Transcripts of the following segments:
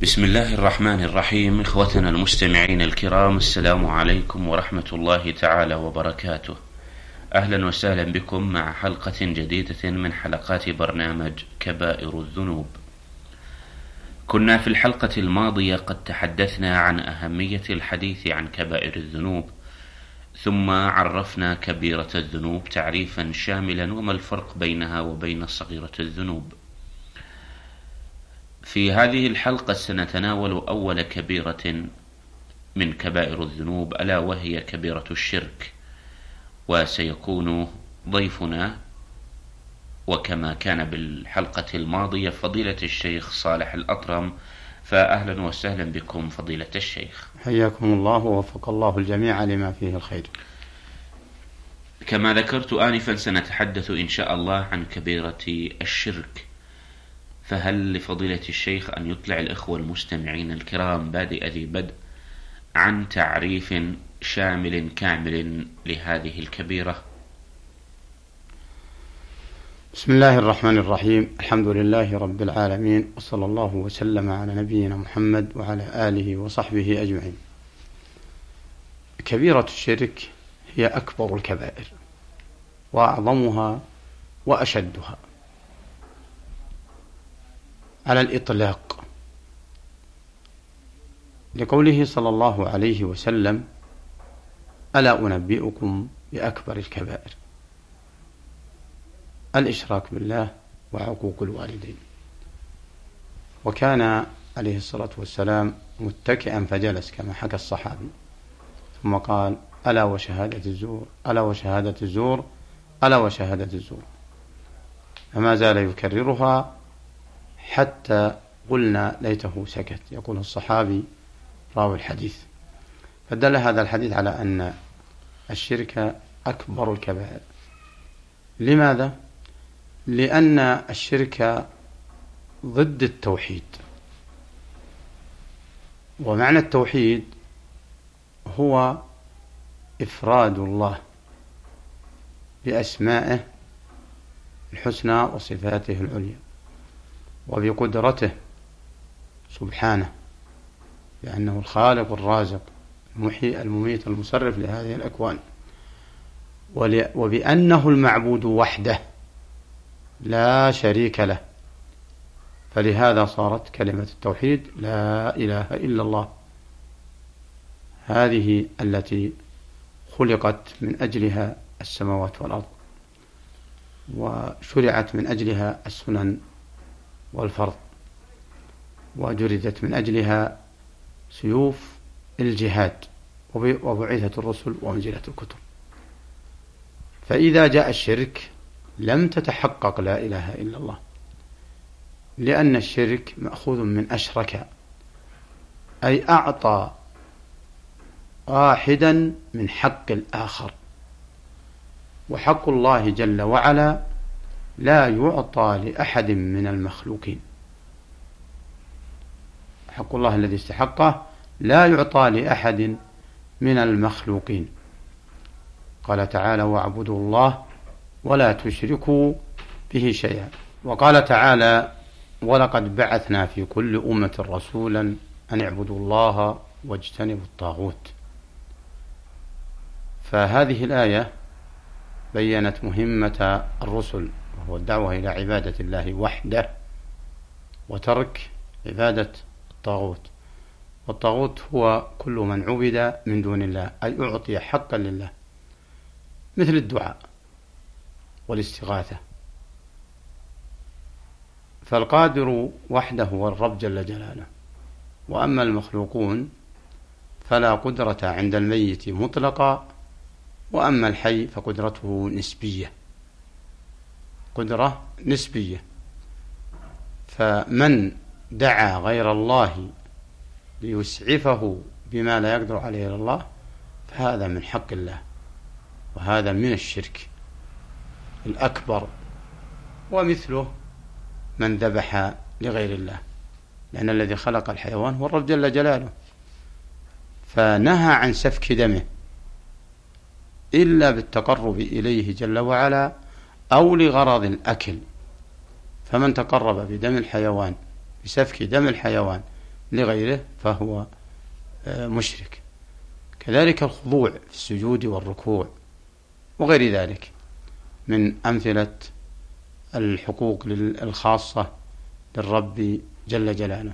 بسم الله الرحمن الرحيم. إخوتنا المستمعين الكرام، السلام عليكم ورحمة الله تعالى وبركاته. أهلا وسهلا بكم مع حلقة جديدة من حلقات برنامج كبائر الذنوب. كنا في الحلقة الماضية قد تحدثنا عن أهمية الحديث عن كبائر الذنوب، ثم عرفنا كبيرة الذنوب تعريفا شاملا وما الفرق بينها وبين صغيرة الذنوب. في هذه الحلقة سنتناول أول كبيرة من كبائر الذنوب، ألا وهي كبيرة الشرك، وسيكون ضيفنا وكما كان بالحلقة الماضية فضيلة الشيخ صالح الأطرم. فأهلا وسهلا بكم فضيلة الشيخ. حياكم الله ووفق الله الجميع لما فيه الخير. كما ذكرت آنفا سنتحدث إن شاء الله عن كبيرة الشرك، فهل لفضيلة الشيخ أن يطلع الإخوة المستمعين الكرام بادئ ذي بدء عن تعريف شامل كامل لهذه الكبيرة؟ بسم الله الرحمن الرحيم. الحمد لله رب العالمين، وصلى الله وسلم على نبينا محمد وعلى آله وصحبه أجمعين. كبيرة الشرك هي أكبر الكبائر وأعظمها وأشدها على الإطلاق، لقوله صلى الله عليه وسلم: ألا أنبئكم بأكبر الكبائر؟ الإشراك بالله وعقوق الوالدين. وكان عليه الصلاة والسلام متكئا فجلس كما حكى الصحابي، ثم قال: ألا وشهادة الزور، ألا وشهادة الزور، ألا وشهادة الزور، فما زال يكررها حتى قلنا ليته سكت. يقول الصحابي راوي الحديث. فدل هذا الحديث على أن الشرك أكبر الكبائر. لماذا؟ لأن الشرك ضد التوحيد، ومعنى التوحيد هو إفراد الله بأسمائه الحسنى وصفاته العليا وبقدرته سبحانه، لأنه الخالق الرازق المحيي المميت المصرف لهذه الأكوان، وبأنه المعبود وحده لا شريك له. فلهذا صارت كلمة التوحيد لا إله إلا الله، هذه التي خلقت من أجلها السماوات والأرض، وشرعت من أجلها السنن والفرض، وجردت من أجلها سيوف الجهاد، وبعثت الرسل وأنزلت الكتب. فإذا جاء الشرك لم تتحقق لا إله إلا الله، لأن الشرك مأخوذ من أشرك، أي أعطى واحدا من حق الآخر، وحق الله جل وعلا لا يعطى لأحد من المخلوقين. حق الله الذي استحقه لا يعطى لأحد من المخلوقين. قال تعالى: واعبدوا الله ولا تشركوا به شيئا. وقال تعالى: ولقد بعثنا في كل أمة رسولا أن اعبدوا الله واجتنبوا الطاغوت. فهذه الآية بيّنت مهمة الرسل، وهو الدعوة إلى عبادة الله وحده وترك عبادة الطاغوت. والطاغوت هو كل من عبد من دون الله، أي أعطي حقا لله، مثل الدعاء والاستغاثة. فالقادر وحده هو الرب جل جلاله، وأما المخلوقون فلا قدرة عند الميت مطلقا، وأما الحي فقدرته نسبية، قدرة نسبية. فمن دعا غير الله ليسعفه بما لا يقدر عليه إلا الله فهذا من حق الله، وهذا من الشرك الأكبر. ومثله من ذبح لغير الله، لأن الذي خلق الحيوان هو الرب جل جلاله، فنهى عن سفك دمه إلا بالتقرب إليه جل وعلا أو لغرض الأكل. فمن تقرب بدم الحيوان، بسفك دم الحيوان لغيره فهو مشرك. كذلك الخضوع في السجود والركوع وغير ذلك من أمثلة الحقوق الخاصة للرب جل جلاله.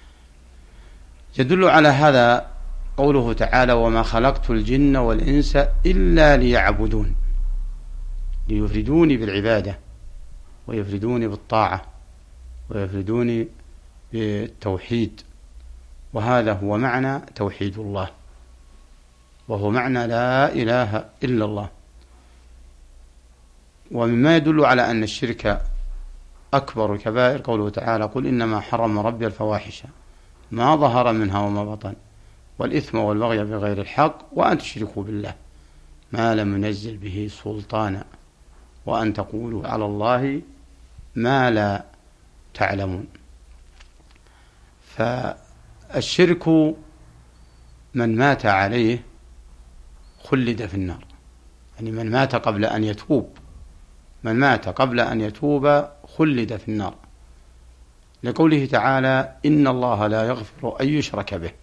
يدل على هذا قوله تعالى: وما خلقت الجن والإنس إلا ليعبدون، ليفردوني بالعبادة ويفردوني بالطاعة ويفردوني بالتوحيد، وهذا هو معنى توحيد الله، وهو معنى لا إله إلا الله. ومما يدل على أن الشرك أكبر الكبائر قوله تعالى: قل إنما حرم ربي الفواحش ما ظهر منها وما بطن والإثم والبغي بغير الحق وأن تشركوا بالله ما لم ينزل به سلطانا وأن تقولوا على الله ما لا تعلمون. فالشرك من مات عليه خلد في النار، يعني من مات قبل أن يتوب، من مات قبل أن يتوب خلد في النار، لقوله تعالى: إن الله لا يغفر أن يشرك به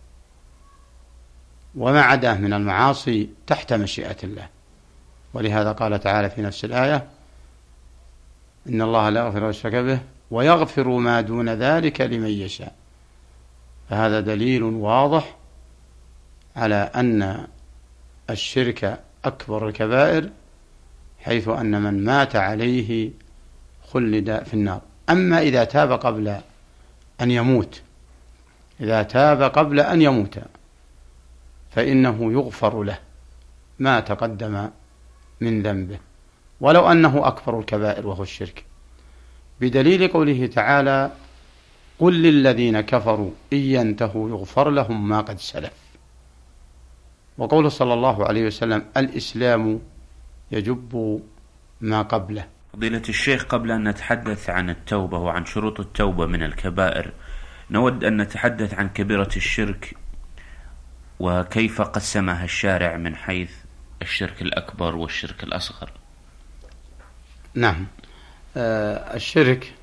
وما عداه من المعاصي تحت مشيئة الله. ولهذا قال تعالى في نفس الآية: إن الله لا يغفر أن يشرك به ويغفر ما دون ذلك لمن يشاء. فهذا دليل واضح على أن الشرك أكبر الكبائر، حيث أن من مات عليه خلد في النار. أما إذا تاب قبل أن يموت، إذا تاب قبل أن يموت فإنه يغفر له ما تقدم من ذنبه ولو أنه أكبر الكبائر وهو الشرك، بدليل قوله تعالى: قل للذين كفروا إن ينتهوا يغفر لهم ما قد سلف. وقوله صلى الله عليه وسلم: الإسلام يجب ما قبله. فضيلة الشيخ، قبل أن نتحدث عن التوبة وعن شروط التوبة من الكبائر، نود أن نتحدث عن كبيرة الشرك وكيف قسمها الشارع من حيث الشرك الأكبر والشرك الأصغر. نعم، الشرك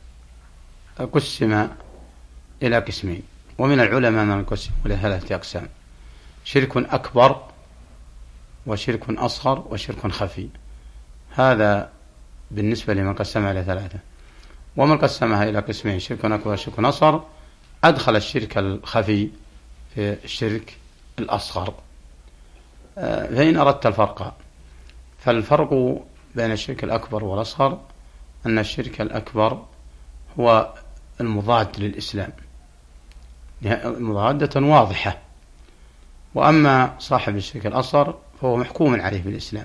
قسم إلى قسمين، ومن العلماء من قسم إلى 3 أقسام: شرك أكبر وشرك أصغر وشرك خفي. هذا بالنسبة لمن قسمها إلى 3، ومن قسمها إلى قسمين: شرك أكبر وشرك أصغر، أدخل الشرك الخفي في الشرك الأصغر. فإن أردت الفرق، فالفرق بين الشرك الأكبر والأصغر أن الشرك الأكبر هو المضاد للإسلام مضادة واضحة، وأما صاحب الشرك الأصغر فهو محكوم عليه بالإسلام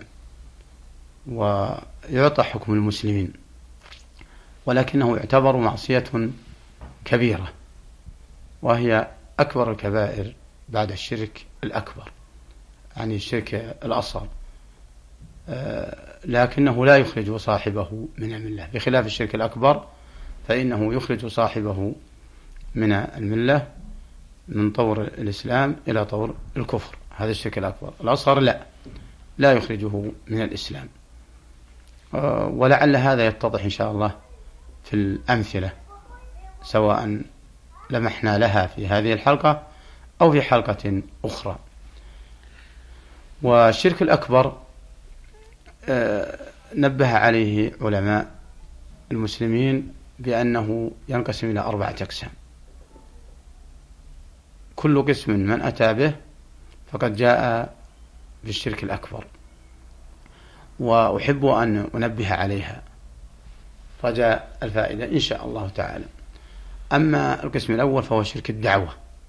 ويعطى حكم المسلمين، ولكنه يعتبر معصية كبيرة، وهي أكبر الكبائر بعد الشرك الأكبر، يعني الشرك الأصغر، لكنه لا يخرج صاحبه من الملة، بخلاف الشرك الأكبر فإنه يخرج صاحبه من الملة من طور الإسلام إلى طور الكفر. هذا الشرك الأكبر. الأصغر لا يخرجه من الإسلام. ولعل هذا يتضح إن شاء الله في الأمثلة، سواء لمحنا لها في هذه الحلقة أو في حلقة أخرى. والشرك الأكبر نبه عليه علماء المسلمين بأنه ينقسم إلى 4 أقسام، كل قسم من أتى به فقد جاء بالشرك الأكبر، وأحب أن أنبه عليها رجاء الفائدة إن شاء الله تعالى. أما القسم الأول فهو شرك الدعوة،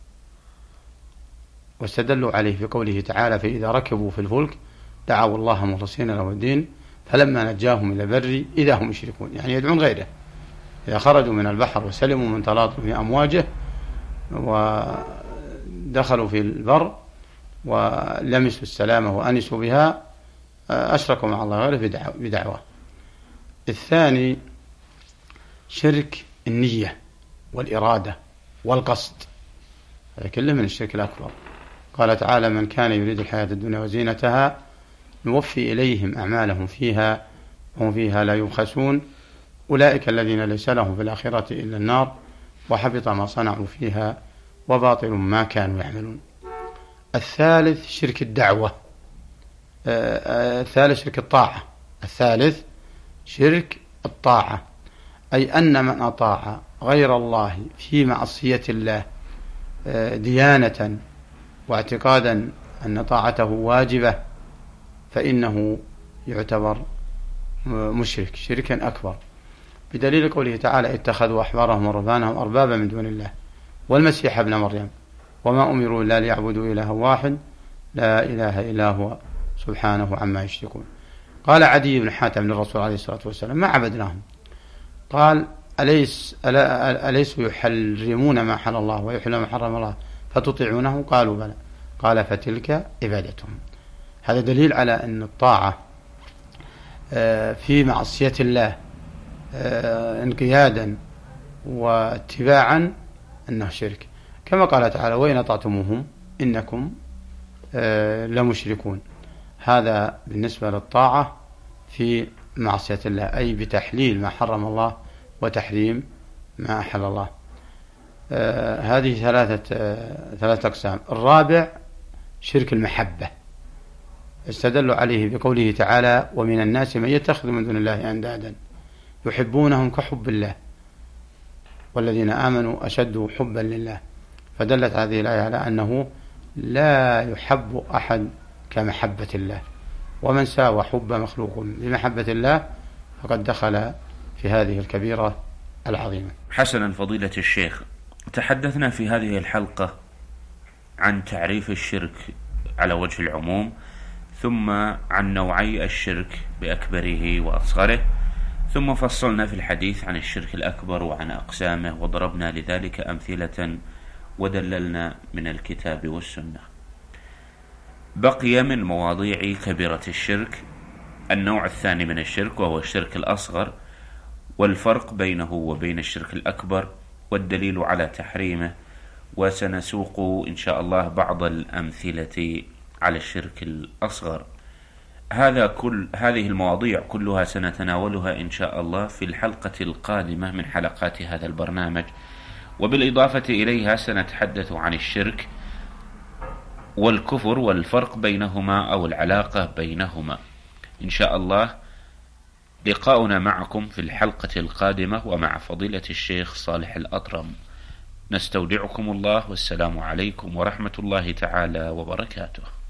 واستدلوا عليه في قوله تعالى: فإذا ركبوا في الفلك دعوا الله مخلصين له الدين فلما نجاهم إلى البر إذا هم يشركون، يعني يدعون غيره. إذا خرجوا من البحر وسلموا من تلاطم أمواجه ودخلوا في البر ولمسوا السلامة وأنسوا بها أشركوا مع الله غيره بدعوة. الثاني شرك النية والإرادة والقصد، هذا كله من الشرك الأكبر. قال تعالى: من كان يريد الحياة الدنيا وزينتها نوفي إليهم أعمالهم فيها وهم فيها لا يبخسون أولئك الذين ليس لهم في الآخرة إلا النار وحبط ما صنعوا فيها وباطل ما كانوا يعملون. الثالث شرك الدعوة، الثالث شرك الطاعة. الثالث شرك الطاعة، أي أن من أطاع غير الله في معصية الله ديانة واعتقادا أن طاعته واجبة فإنه يعتبر مشرك شركا أكبر، بدليل قوله تعالى: اتخذوا أحبارهم ورهبانهم أربابا من دون الله والمسيح ابن مريم وما أمروا إلا ليعبدوا إلها واحد لا إله إلا هو سبحانه عما يشركون. قال عدي بن حاتم للرسول عليه الصلاة والسلام: ما عبدناهم. قال: أليسوا يحرمون ما حل الله ويحلون ما حرم الله فتطيعونه؟ قالوا: بلى. قال: فتلك عبادتهم. هذا دليل على أن الطاعة في معصية الله انقيادا واتباعا أنه شرك، كما قال تعالى: وإن أطعتموهم إنكم لمشركون. هذا بالنسبة للطاعة في معصية الله، أي بتحليل ما حرم الله وتحريم ما أحل الله. هذه ثلاثة أقسام. الرابع شرك المحبة، استدلوا عليه بقوله تعالى: ومن الناس من يتخذ من دون الله أندادا يحبونهم كحب الله والذين آمنوا أشد حبا لله. فدلت هذه الآية على أنه لا يحب أحد كمحبة الله، ومن ساوى حب مخلوق بمحبة الله فقد دخل في هذه الكبيرة العظيمة. حسنا فضيلة الشيخ، تحدثنا في هذه الحلقة عن تعريف الشرك على وجه العموم، ثم عن نوعي الشرك بأكبره وأصغره، ثم فصلنا في الحديث عن الشرك الأكبر وعن أقسامه، وضربنا لذلك أمثلة ودللنا من الكتاب والسنة. بقي من مواضيع كبيرة الشرك النوع الثاني من الشرك، وهو الشرك الأصغر، والفرق بينه وبين الشرك الأكبر والدليل على تحريمه، وسنسوق إن شاء الله بعض الأمثلة على الشرك الأصغر. هذه المواضيع كلها سنتناولها إن شاء الله في الحلقة القادمة من حلقات هذا البرنامج، وبالإضافة إليها سنتحدث عن الشرك والكفر والفرق بينهما أو العلاقة بينهما إن شاء الله. لقاؤنا معكم في الحلقة القادمة ومع فضيلة الشيخ صالح الأطرم. نستودعكم الله، والسلام عليكم ورحمة الله تعالى وبركاته.